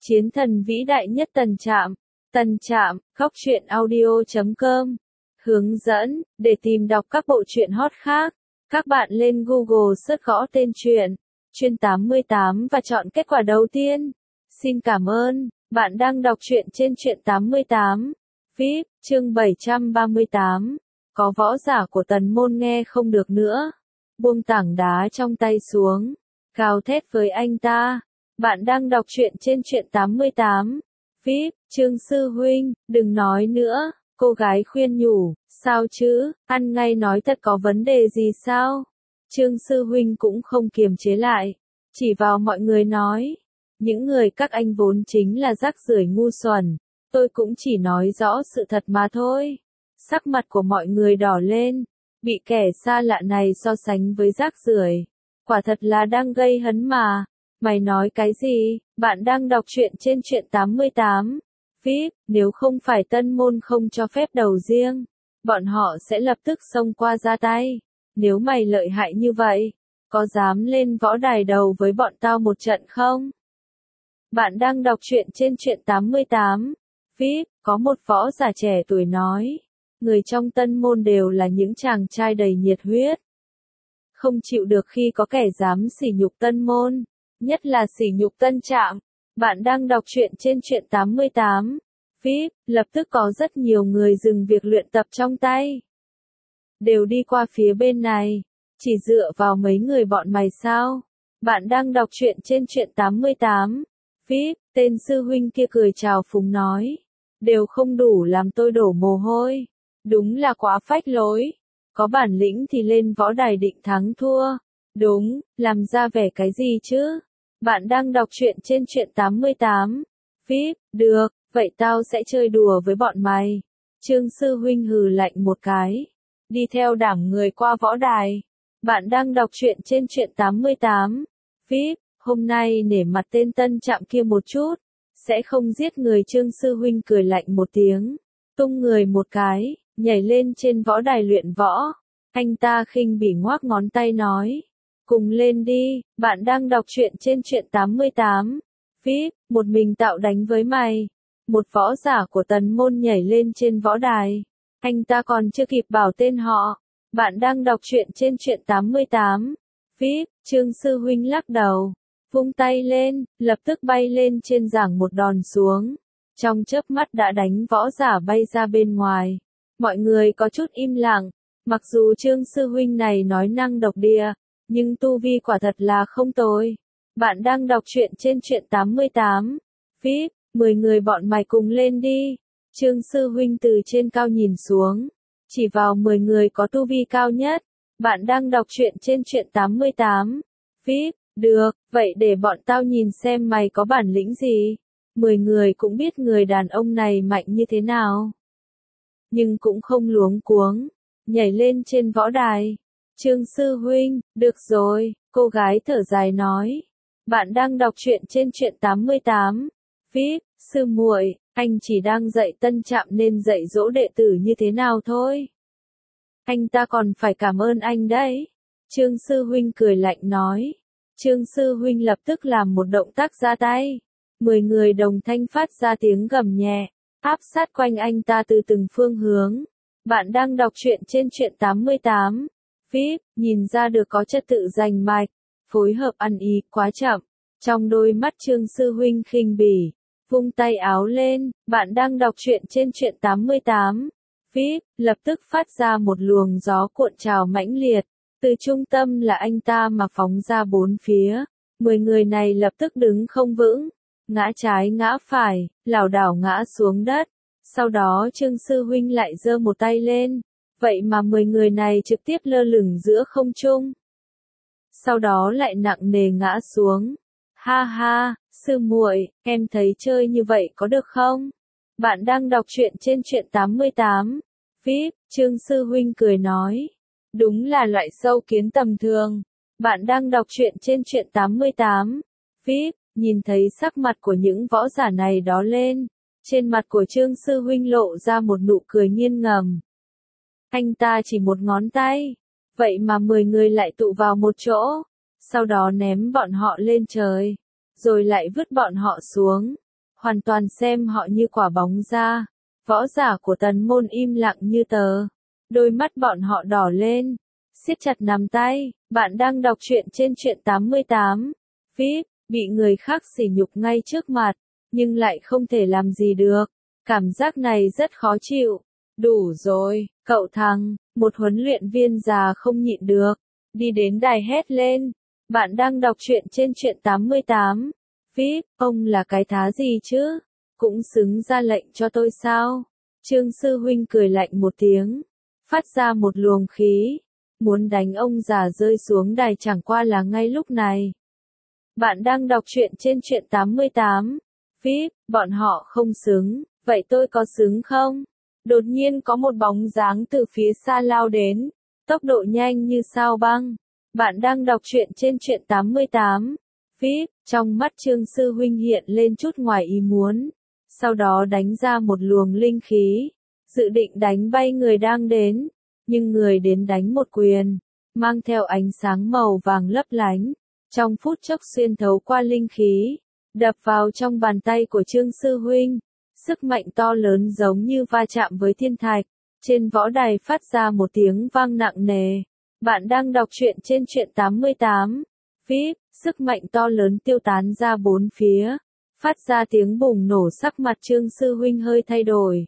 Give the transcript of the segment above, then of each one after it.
Chiến thần vĩ đại nhất Tần Trạm, khóc truyện audio.com. Hướng dẫn, để tìm đọc các bộ truyện hot khác, các bạn lên Google search gõ tên truyện, Chuyên 88 và chọn kết quả đầu tiên. Xin cảm ơn, bạn đang đọc truyện trên Truyện 88. VIP, chương 738. Có võ giả của Tần môn nghe không được nữa. Buông tảng đá trong tay xuống. Gào thét với anh ta. Bạn đang đọc truyện trên Truyện 88. VIP, Trương sư huynh, đừng nói nữa. Cô gái khuyên nhủ, sao chứ, ăn ngay nói thật có vấn đề gì sao? Trương sư huynh cũng không kiềm chế lại, chỉ vào mọi người nói, những người các anh vốn chính là rác rưởi ngu xuẩn, tôi cũng chỉ nói rõ sự thật mà thôi. Sắc mặt của mọi người đỏ lên, bị kẻ xa lạ này so sánh với rác rưởi, quả thật là đang gây hấn mà. Mày nói cái gì? Bạn đang đọc truyện trên Truyện 88. VIP, nếu không phải Tân môn không cho phép đầu riêng, bọn họ sẽ lập tức xông qua ra tay. Nếu mày lợi hại như vậy, có dám lên võ đài đầu với bọn tao một trận không? Bạn đang đọc truyện trên Truyện 88. VIP, có một võ giả trẻ tuổi nói, người trong Tân môn đều là những chàng trai đầy nhiệt huyết. Không chịu được khi có kẻ dám sỉ nhục Tân môn, nhất là sỉ nhục Tân Trạm. Bạn đang đọc truyện trên Truyện 88. VIP, lập tức có rất nhiều người dừng việc luyện tập trong tay. Đều đi qua phía bên này. Chỉ dựa vào mấy người bọn mày sao? Bạn đang đọc truyện trên Truyện 88. VIP, tên sư huynh kia cười chào phúng nói. Đều không đủ làm tôi đổ mồ hôi. Đúng là quá phách lối. Có bản lĩnh thì lên võ đài định thắng thua. Đúng, làm ra vẻ cái gì chứ? Bạn đang đọc truyện trên Truyện 88. VIP, được, vậy tao sẽ chơi đùa với bọn mày. Trương sư huynh hừ lạnh một cái. Đi theo đảng người qua võ đài. Bạn đang đọc truyện trên Truyện 88. VIP, hôm nay nể mặt tên Tân Trạm kia một chút. Sẽ không giết người. Trương sư huynh cười lạnh một tiếng. Tung người một cái, nhảy lên trên võ đài luyện võ. Anh ta khinh bỉ ngoác ngón tay nói. Cùng lên đi, bạn đang đọc truyện trên Truyện 88. VIP, một mình tạo đánh với mày. Một võ giả của Tần môn nhảy lên trên võ đài. Anh ta còn chưa kịp bảo tên họ. Bạn đang đọc truyện trên Truyện 88. VIP, Trương sư huynh lắc đầu. Vung tay lên, lập tức bay lên trên giảng một đòn xuống. Trong chớp mắt đã đánh võ giả bay ra bên ngoài. Mọi người có chút im lặng. Mặc dù Trương sư huynh này nói năng độc địa, nhưng tu vi quả thật là không tồi. Bạn đang đọc truyện trên Truyện 88. VIP, 10 người bọn mày cùng lên đi. Trương sư huynh từ trên cao nhìn xuống, chỉ vào 10 người có tu vi cao nhất. Bạn đang đọc truyện trên Truyện 88. VIP, được, vậy để bọn tao nhìn xem mày có bản lĩnh gì. 10 người cũng biết người đàn ông này mạnh như thế nào. Nhưng cũng không luống cuống, nhảy lên trên võ đài. Trương sư huynh, được rồi, cô gái thở dài nói. Bạn đang đọc truyện trên Truyện 88. VIP, sư muội, anh chỉ đang dạy Tân Trạm nên dạy dỗ đệ tử như thế nào thôi. Anh ta còn phải cảm ơn anh đấy. Trương sư huynh cười lạnh nói. Trương sư huynh lập tức làm một động tác ra tay. 10 người đồng thanh phát ra tiếng gầm nhẹ, áp sát quanh anh ta từ từng phương hướng. Bạn đang đọc truyện trên Truyện 88. VIP, nhìn ra được có trật tự rành mạch, phối hợp ăn ý quá chậm. Trong đôi mắt Trương sư huynh khinh bỉ, vung tay áo lên. Bạn đang đọc truyện trên Truyện 88. VIP, lập tức phát ra một luồng gió cuộn trào mãnh liệt. Từ trung tâm là anh ta mà phóng ra bốn phía. 10 người này lập tức đứng không vững, ngã trái ngã phải, lảo đảo ngã xuống đất. Sau đó Trương sư huynh lại giơ một tay lên. Vậy mà 10 người này trực tiếp lơ lửng giữa không trung. Sau đó lại nặng nề ngã xuống. Ha ha, sư muội, em thấy chơi như vậy có được không? Bạn đang đọc truyện trên Truyện 88. VIP, Trương sư huynh cười nói. Đúng là loại sâu kiến tầm thường. Bạn đang đọc truyện trên Truyện 88. VIP, nhìn thấy sắc mặt của những võ giả này đó lên. Trên mặt của Trương sư huynh lộ ra một nụ cười nghiêng ngầm. Anh ta chỉ một ngón tay. Vậy mà 10 người lại tụ vào một chỗ. Sau đó ném bọn họ lên trời. Rồi lại vứt bọn họ xuống. hoàn toàn xem họ như quả bóng ra. Võ giả của tần môn im lặng như tờ. Đôi mắt bọn họ đỏ lên, siết chặt nắm tay. Bạn đang đọc truyện trên truyện 88. VIP, bị người khác sỉ nhục ngay trước mặt, nhưng lại không thể làm gì được. Cảm giác này rất khó chịu. Đủ rồi, cậu thằng, một huấn luyện viên già không nhịn được, đi đến đài hét lên. Bạn đang đọc truyện trên truyện 88. VIP, ông là cái thá gì chứ? Cũng xứng ra lệnh cho tôi sao? Trương sư huynh cười lạnh một tiếng, phát ra một luồng khí, muốn đánh ông già rơi xuống đài chẳng qua là ngay lúc này. Bạn đang đọc truyện trên truyện 88. VIP, bọn họ không xứng, vậy tôi có xứng không? Đột nhiên có một bóng dáng từ phía xa lao đến, tốc độ nhanh như sao băng. Bạn đang đọc truyện trên truyện 88. VIP, trong mắt Trương sư huynh hiện lên chút ngoài ý muốn, sau đó đánh ra một luồng linh khí, dự định đánh bay người đang đến, nhưng người đến đánh một quyền, mang theo ánh sáng màu vàng lấp lánh, trong phút chốc xuyên thấu qua linh khí, đập vào trong bàn tay của Trương sư huynh. Sức mạnh to lớn giống như va chạm với thiên thạch, trên võ đài phát ra một tiếng vang nặng nề. Bạn đang đọc truyện trên truyện 88. VIP, sức mạnh to lớn tiêu tán ra bốn phía, phát ra tiếng bùng nổ, sắc mặt Trương sư huynh hơi thay đổi.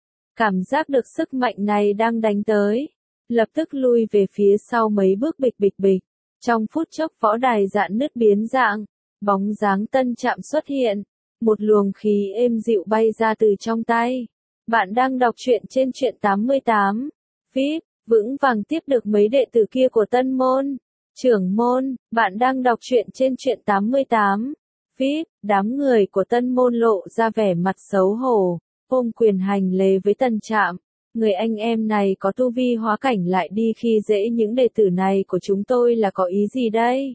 Cảm giác được sức mạnh này đang đánh tới, lập tức lui về phía sau mấy bước, bịch bịch bịch. Trong phút chốc võ đài rạn nứt biến dạng, bóng dáng Tân Trạm xuất hiện, một luồng khí êm dịu bay ra từ trong tay. Bạn đang đọc truyện trên truyện 88. VIP, vững vàng tiếp được mấy đệ tử kia của Tân môn. Trưởng môn, bạn đang đọc truyện trên truyện 88. VIP, đám người của Tân môn lộ ra vẻ mặt xấu hổ, ôm quyền hành lễ với Tân Trạm. Người anh em này có tu vi hóa cảnh lại đi khi dễ những đệ tử này của chúng tôi là có ý gì đây?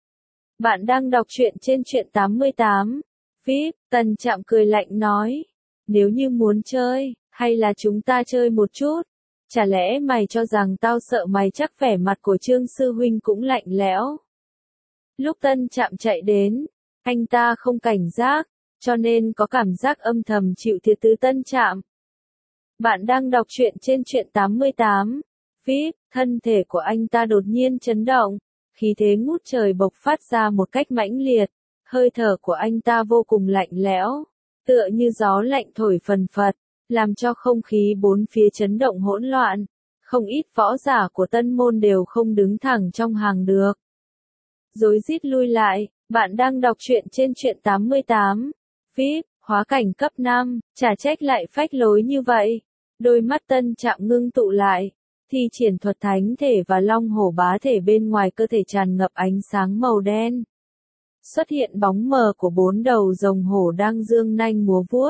Bạn đang đọc truyện trên truyện 88. VIP, Tân Trạm cười lạnh nói. Nếu như muốn chơi, hay là chúng ta chơi một chút? Chả lẽ mày cho rằng tao sợ mày? Chắc vẻ mặt của Trương sư huynh cũng lạnh lẽo. Lúc Tân Trạm chạy đến, anh ta không cảnh giác, cho nên có cảm giác âm thầm chịu thiệt từ Tân Trạm. Bạn đang đọc truyện trên truyện 88. VIP, thân thể của anh ta đột nhiên chấn động, khí thế ngút trời bộc phát ra một cách mãnh liệt, hơi thở của anh ta vô cùng lạnh lẽo, tựa như gió lạnh thổi phần phật, làm cho không khí bốn phía chấn động hỗn loạn. Không ít võ giả của Tân môn đều không đứng thẳng trong hàng được, rối rít lui lại. Bạn đang đọc truyện trên truyện 88. VIP, hóa cảnh cấp 5, chả trách lại phách lối như vậy. Đôi mắt Tân Trạm ngưng tụ lại, thi triển thuật thánh thể và long hổ bá thể, bên ngoài cơ thể tràn ngập ánh sáng màu đen. Xuất hiện bóng mờ của 4 đầu rồng hổ đang dương nanh múa vuốt.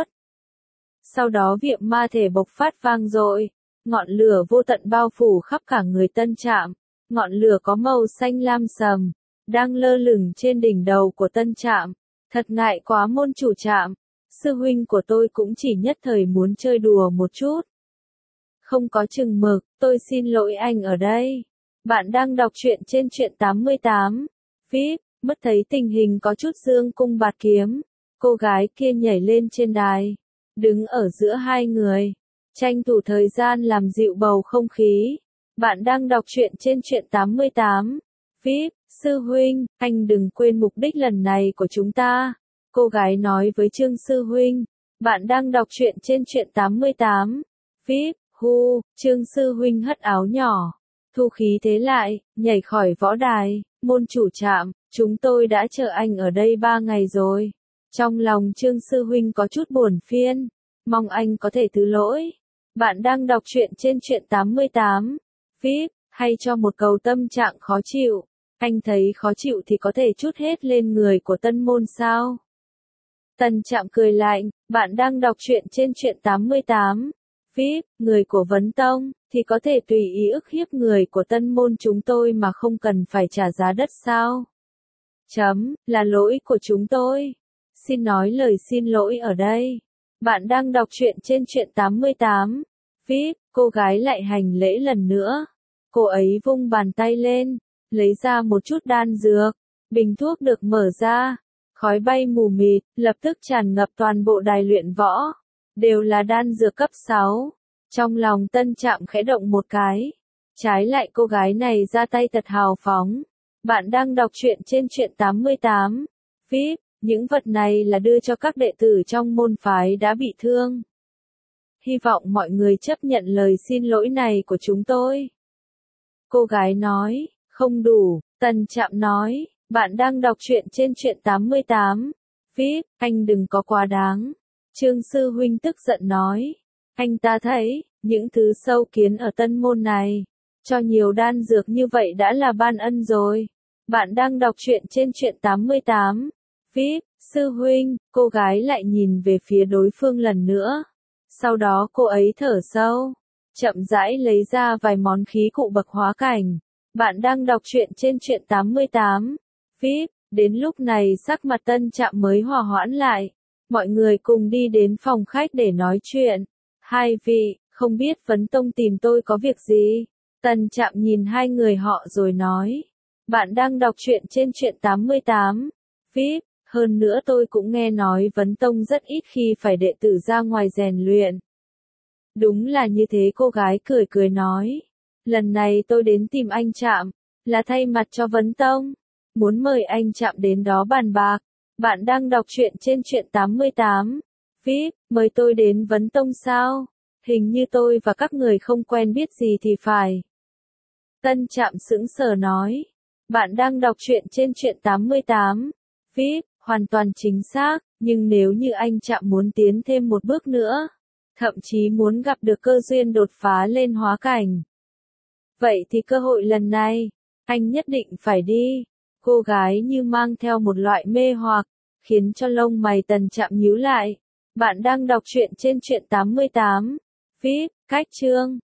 Sau đó việm ma thể bộc phát vang dội, ngọn lửa vô tận bao phủ khắp cả người Tân Trạm. Ngọn lửa có màu xanh lam sầm, đang lơ lửng trên đỉnh đầu của Tân Trạm. Thật ngại quá môn chủ Trạm, sư huynh của tôi cũng chỉ nhất thời muốn chơi đùa một chút. Không có chừng mực, tôi xin lỗi anh ở đây. Bạn đang đọc truyện trên truyện 88. VIP, mất thấy tình hình có chút dương cung bạt kiếm. Cô gái kia nhảy lên trên đài, đứng ở giữa hai người, tranh thủ thời gian làm dịu bầu không khí. Bạn đang đọc truyện trên truyện 88. VIP, sư huynh, anh đừng quên mục đích lần này của chúng ta. Cô gái nói với Trương sư huynh. Bạn đang đọc truyện trên truyện 88. VIP, Trương sư huynh hất áo nhỏ, thu khí thế lại, nhảy khỏi võ đài. Môn chủ Trạm, chúng tôi đã chờ anh ở đây 3 ngày rồi. Trong lòng Trương sư huynh có chút buồn phiền, mong anh có thể thứ lỗi. Bạn đang đọc truyện trên truyện 88. VIP, hay cho một câu tâm trạng khó chịu. Anh thấy khó chịu thì có thể trút hết lên người của Tân môn sao? Tân Trạm cười lạnh. Bạn đang đọc truyện trên truyện 88. VIP, người của Vấn Tông, thì có thể tùy ý ức hiếp người của Tân môn chúng tôi mà không cần phải trả giá đất sao? Là lỗi của chúng tôi. Xin nói lời xin lỗi ở đây. Bạn đang đọc truyện trên truyện 88. VIP, cô gái lại hành lễ lần nữa. Cô ấy vung bàn tay lên, lấy ra một chút đan dược. Bình thuốc được mở ra, Khói bay mù mịt, lập tức tràn ngập toàn bộ đài luyện võ. Đều là đan dược cấp 6. Trong lòng Tân Trạm khẽ động một cái. Trái lại cô gái này ra tay thật hào phóng. Bạn đang đọc truyện trên truyện 88. VIP, những vật này là đưa cho các đệ tử trong môn phái đã bị thương. Hy vọng mọi người chấp nhận lời xin lỗi này của chúng tôi. Cô gái nói, không đủ, Tân Trạm nói, bạn đang đọc truyện trên truyện 88. VIP, anh đừng có quá đáng. Trương sư huynh tức giận nói, anh ta thấy, những thứ sâu kiến ở tân môn này, cho nhiều đan dược như vậy đã là ban ân rồi. Bạn đang đọc truyện trên truyện 88. VIP, sư huynh, cô gái lại nhìn về phía đối phương lần nữa. Sau đó cô ấy thở sâu, chậm rãi lấy ra vài món khí cụ bậc hóa cảnh. Bạn đang đọc truyện trên truyện 88. VIP, đến lúc này sắc mặt Tân Trạm mới hòa hoãn lại. Mọi người cùng đi đến phòng khách để nói chuyện. Hai vị, không biết Vấn Tông tìm tôi có việc gì? Tân Trạm nhìn hai người họ rồi nói. Bạn đang đọc truyện trên truyện 88. VIP, hơn nữa tôi cũng nghe nói Vấn Tông rất ít khi phải đệ tử ra ngoài rèn luyện. Đúng là như thế, cô gái cười cười nói. Lần này tôi đến tìm anh Trạm, là thay mặt cho Vấn Tông. Muốn mời anh Trạm đến đó bàn bạc. Bạn đang đọc truyện trên truyện 88. VIP, mời tôi đến Vấn Tông sao? Hình như tôi và các người không quen biết gì thì phải. Tân Trạm sững sờ nói. Bạn đang đọc truyện trên truyện 88. VIP, hoàn toàn chính xác, nhưng nếu như anh Trạm muốn tiến thêm một bước nữa, thậm chí muốn gặp được cơ duyên đột phá lên hóa cảnh, vậy thì cơ hội lần này, anh nhất định phải đi. Cô gái như mang theo một loại mê hoặc, khiến cho lông mày Tân Trạm nhíu lại. Bạn đang đọc truyện trên truyện 88. VIP, cách chương.